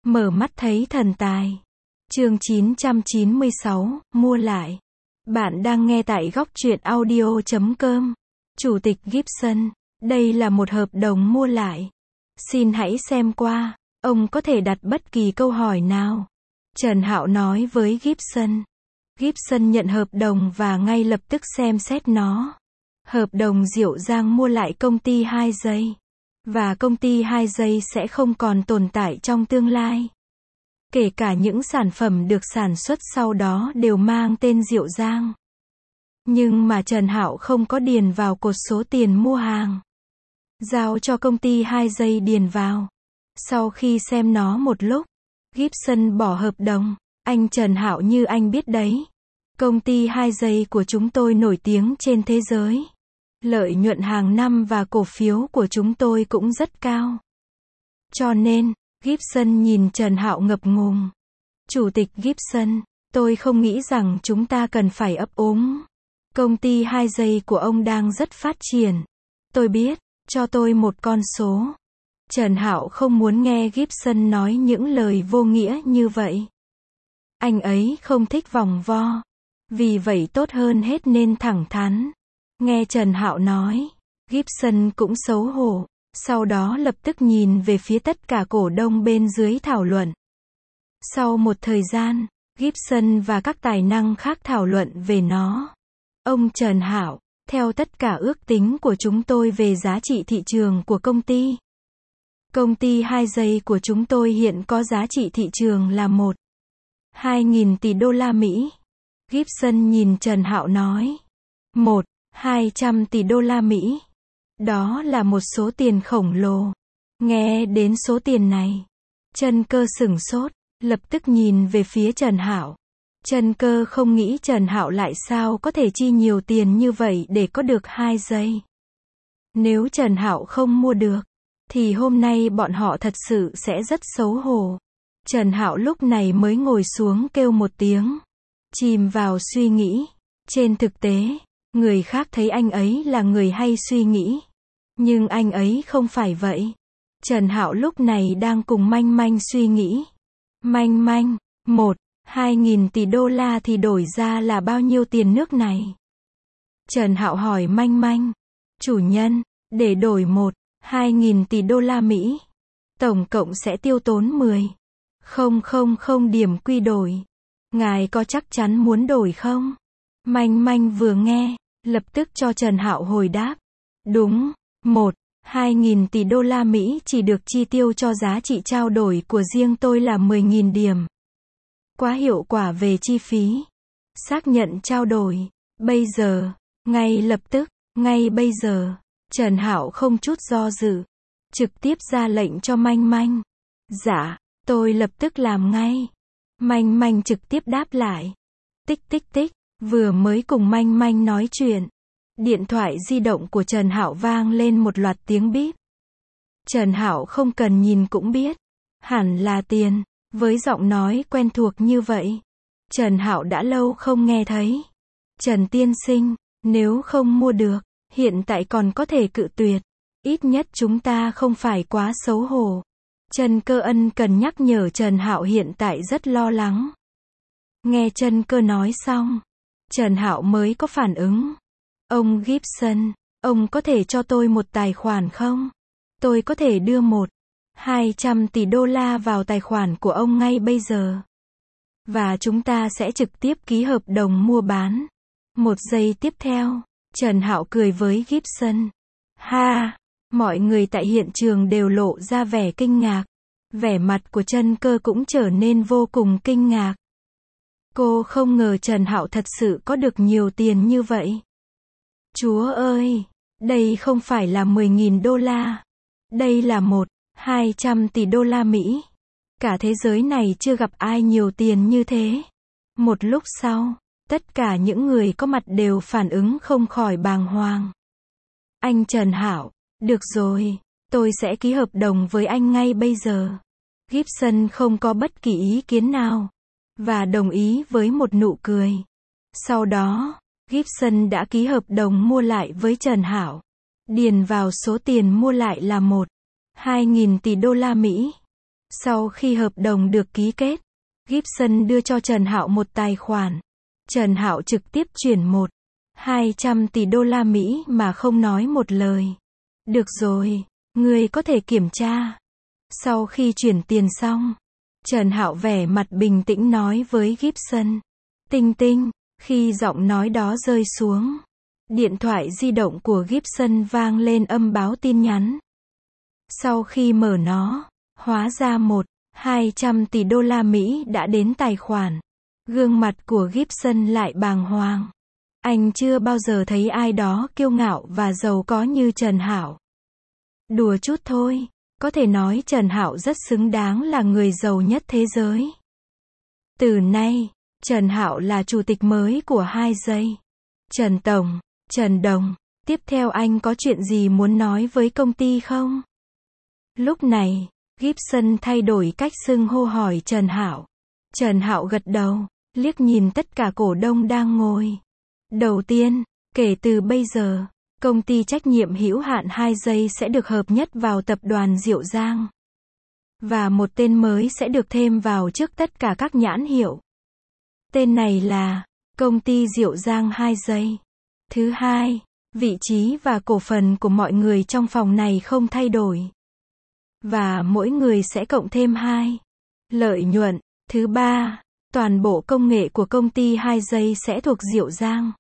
Mở mắt thấy thần tài. Chương 996, mua lại. Bạn đang nghe tại góc truyện audio.com. Chủ tịch Gibson, đây là một hợp đồng mua lại. Xin hãy xem qua, ông có thể đặt bất kỳ câu hỏi nào. Trần Hạo nói với Gibson. Gibson nhận hợp đồng và ngay lập tức xem xét nó. Hợp đồng Diệu Giang mua lại công ty 2 giây. Và công ty 2 giây sẽ không còn tồn tại trong tương lai. Kể cả những sản phẩm được sản xuất sau đó đều mang tên Diệu Giang. Nhưng mà Trần Hạo không có điền vào cột số tiền mua hàng. Giao cho công ty 2 giây điền vào. Sau khi xem nó một lúc, Gibson bỏ hợp đồng. Anh Trần Hạo, như anh biết đấy, công ty 2 giây của chúng tôi nổi tiếng trên thế giới. Lợi nhuận hàng năm và cổ phiếu của chúng tôi cũng rất cao. Cho nên, Gibson nhìn Trần Hạo ngập ngừng. Chủ tịch Gibson, tôi không nghĩ rằng chúng ta cần phải ấp úng. Công ty 2 giây của ông đang rất phát triển. Tôi biết, cho tôi một con số. Trần Hạo không muốn nghe Gibson nói những lời vô nghĩa như vậy. Anh ấy không thích vòng vo. Vì vậy tốt hơn hết nên thẳng thắn. Nghe Trần Hạo nói, Gibson cũng xấu hổ, sau đó lập tức nhìn về phía tất cả cổ đông bên dưới thảo luận. Sau một thời gian, Gibson và các tài năng khác thảo luận về nó. Ông Trần Hạo, theo tất cả ước tính của chúng tôi về giá trị thị trường của công ty 2 giây của chúng tôi hiện có giá trị thị trường là 1.200 tỷ đô la Mỹ. Gibson nhìn Trần Hạo nói. 1.200 tỷ đô la Mỹ. Đó là một số tiền khổng lồ. Nghe đến số tiền này, Trần Cơ sửng sốt, lập tức nhìn về phía Trần Hạo. Trần Cơ không nghĩ Trần Hạo lại sao có thể chi nhiều tiền như vậy để có được 2 giây. Nếu Trần Hạo không mua được, thì hôm nay bọn họ thật sự sẽ rất xấu hổ. Trần Hạo lúc này mới ngồi xuống kêu một tiếng, chìm vào suy nghĩ. Trên thực tế, người khác thấy anh ấy là người hay suy nghĩ. Nhưng anh ấy không phải vậy. Trần Hạo lúc này đang cùng Manh Manh suy nghĩ. Manh Manh, 1.200 tỷ đô la thì đổi ra là bao nhiêu tiền nước này? Trần Hạo hỏi Manh Manh. Chủ nhân, để đổi 1.200 tỷ đô la Mỹ, tổng cộng sẽ tiêu tốn 10.000 điểm quy đổi. Ngài có chắc chắn muốn đổi không? Manh Manh vừa nghe, lập tức cho Trần Hạo hồi đáp. Đúng, 1.200 tỷ đô la Mỹ chỉ được chi tiêu cho giá trị trao đổi của riêng tôi là 10.000 điểm. Quá hiệu quả về chi phí. Xác nhận trao đổi. Bây giờ, ngay lập tức, ngay bây giờ. Trần Hạo không chút do dự, trực tiếp ra lệnh cho Manh Manh. Dạ, tôi lập tức làm ngay. Manh Manh trực tiếp đáp lại. Tích tích tích, vừa mới cùng Manh Manh nói chuyện, điện thoại di động của Trần Hạo vang lên một loạt tiếng bíp. Trần Hạo không cần nhìn cũng biết, hẳn là tiền, với giọng nói quen thuộc như vậy. Trần Hạo đã lâu không nghe thấy. Trần tiên sinh, nếu không mua được, hiện tại còn có thể cự tuyệt. Ít nhất chúng ta không phải quá xấu hổ. Trần Cơ ân cần nhắc nhở Trần Hạo hiện tại rất lo lắng. Nghe Trần Cơ nói xong, Trần Hạo mới có phản ứng. Ông Gibson, ông có thể cho tôi một tài khoản không? Tôi có thể đưa 1.200 tỷ đô la vào tài khoản của ông ngay bây giờ. Và chúng ta sẽ trực tiếp ký hợp đồng mua bán. Một giây tiếp theo, Trần Hạo cười với Gibson. Ha! Mọi người tại hiện trường đều lộ ra vẻ kinh ngạc. Vẻ mặt của Trần Cơ cũng trở nên vô cùng kinh ngạc. Cô không ngờ Trần Hạo thật sự có được nhiều tiền như vậy. Chúa ơi! Đây không phải là 10.000 đô la. Đây là 1.200 tỷ đô la Mỹ. Cả thế giới này chưa gặp ai nhiều tiền như thế. Một lúc sau, tất cả những người có mặt đều phản ứng không khỏi bàng hoàng. Anh Trần Hạo, được rồi, tôi sẽ ký hợp đồng với anh ngay bây giờ. Gibson không có bất kỳ ý kiến nào, và đồng ý với một nụ cười. Sau đó, Gibson đã ký hợp đồng mua lại với Trần Hạo. Điền vào số tiền mua lại là 1.200 tỷ đô la Mỹ. Sau khi hợp đồng được ký kết, Gibson đưa cho Trần Hạo một tài khoản. Trần Hạo trực tiếp chuyển 200 tỷ đô la Mỹ mà không nói một lời. Được rồi, ngươi có thể kiểm tra. Sau khi chuyển tiền xong, Trần Hạo vẻ mặt bình tĩnh nói với Gibson. Tinh tinh, khi giọng nói đó rơi xuống, điện thoại di động của Gibson vang lên âm báo tin nhắn. Sau khi mở nó, hóa ra 200 tỷ đô la Mỹ đã đến tài khoản. Gương mặt của Gibson lại bàng hoàng. Anh chưa bao giờ thấy ai đó kiêu ngạo và giàu có như Trần Hạo. Đùa chút thôi, có thể nói Trần Hạo rất xứng đáng là người giàu nhất thế giới. Từ nay, Trần Hạo là chủ tịch mới của 2 giây. Trần Tổng, Trần Đồng, tiếp theo anh có chuyện gì muốn nói với công ty không? Lúc này, Gibson thay đổi cách xưng hô hỏi Trần Hạo. Trần Hạo gật đầu, liếc nhìn tất cả cổ đông đang ngồi. Đầu tiên, kể từ bây giờ, công ty trách nhiệm hữu hạn 2 giây sẽ được hợp nhất vào tập đoàn Diệu Giang. Và một tên mới sẽ được thêm vào trước tất cả các nhãn hiệu. Tên này là công ty Diệu Giang 2 giây. Thứ hai, vị trí và cổ phần của mọi người trong phòng này không thay đổi. Và mỗi người sẽ cộng thêm 2 lợi nhuận. Thứ ba, toàn bộ công nghệ của công ty 2 giây sẽ thuộc Diệu Giang.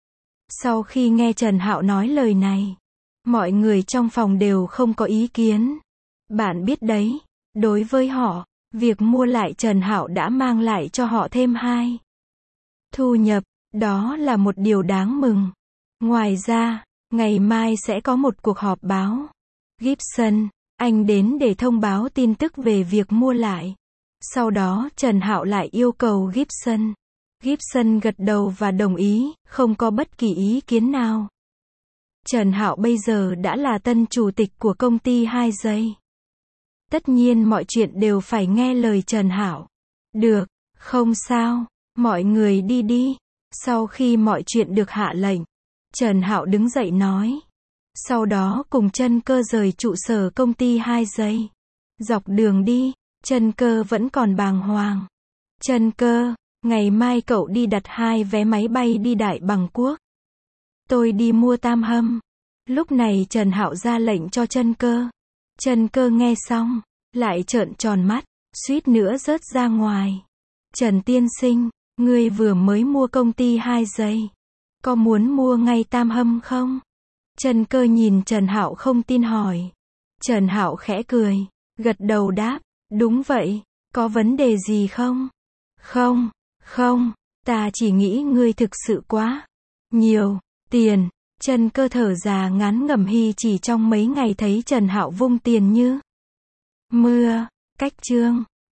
Sau khi nghe Trần Hạo nói lời này, mọi người trong phòng đều không có ý kiến. Bạn biết đấy, đối với họ, việc mua lại Trần Hạo đã mang lại cho họ thêm 2 thu nhập, đó là một điều đáng mừng. Ngoài ra, ngày mai sẽ có một cuộc họp báo. Gibson, anh đến để thông báo tin tức về việc mua lại. Sau đó Trần Hạo lại yêu cầu Gibson. Gibson gật đầu và đồng ý, không có bất kỳ ý kiến nào. Trần Hạo bây giờ đã là tân chủ tịch của công ty 2 giây. Tất nhiên mọi chuyện đều phải nghe lời Trần Hạo. Được, không sao, mọi người đi đi. Sau khi mọi chuyện được hạ lệnh, Trần Hạo đứng dậy nói. Sau đó cùng Trân Cơ rời trụ sở công ty 2 giây. Dọc đường đi, Trân Cơ vẫn còn bàng hoàng. Trân Cơ, ngày mai cậu đi đặt 2 vé máy bay đi Đại Bằng Quốc. Tôi đi mua tam hâm. Lúc này Trần Hạo ra lệnh cho Trân Cơ. Trân Cơ nghe xong, lại trợn tròn mắt, suýt nữa rớt ra ngoài. Trần tiên sinh, ngươi vừa mới mua công ty 2 giây. Có muốn mua ngay tam hâm không? Trân Cơ nhìn Trần Hạo không tin hỏi. Trần Hạo khẽ cười, gật đầu đáp, đúng vậy, có vấn đề gì không? Không, ta chỉ nghĩ ngươi thực sự quá nhiều tiền. Trân Cơ thở già ngán ngẩm hi chỉ trong mấy ngày thấy Trần Hạo vung tiền như mưa. Cách chương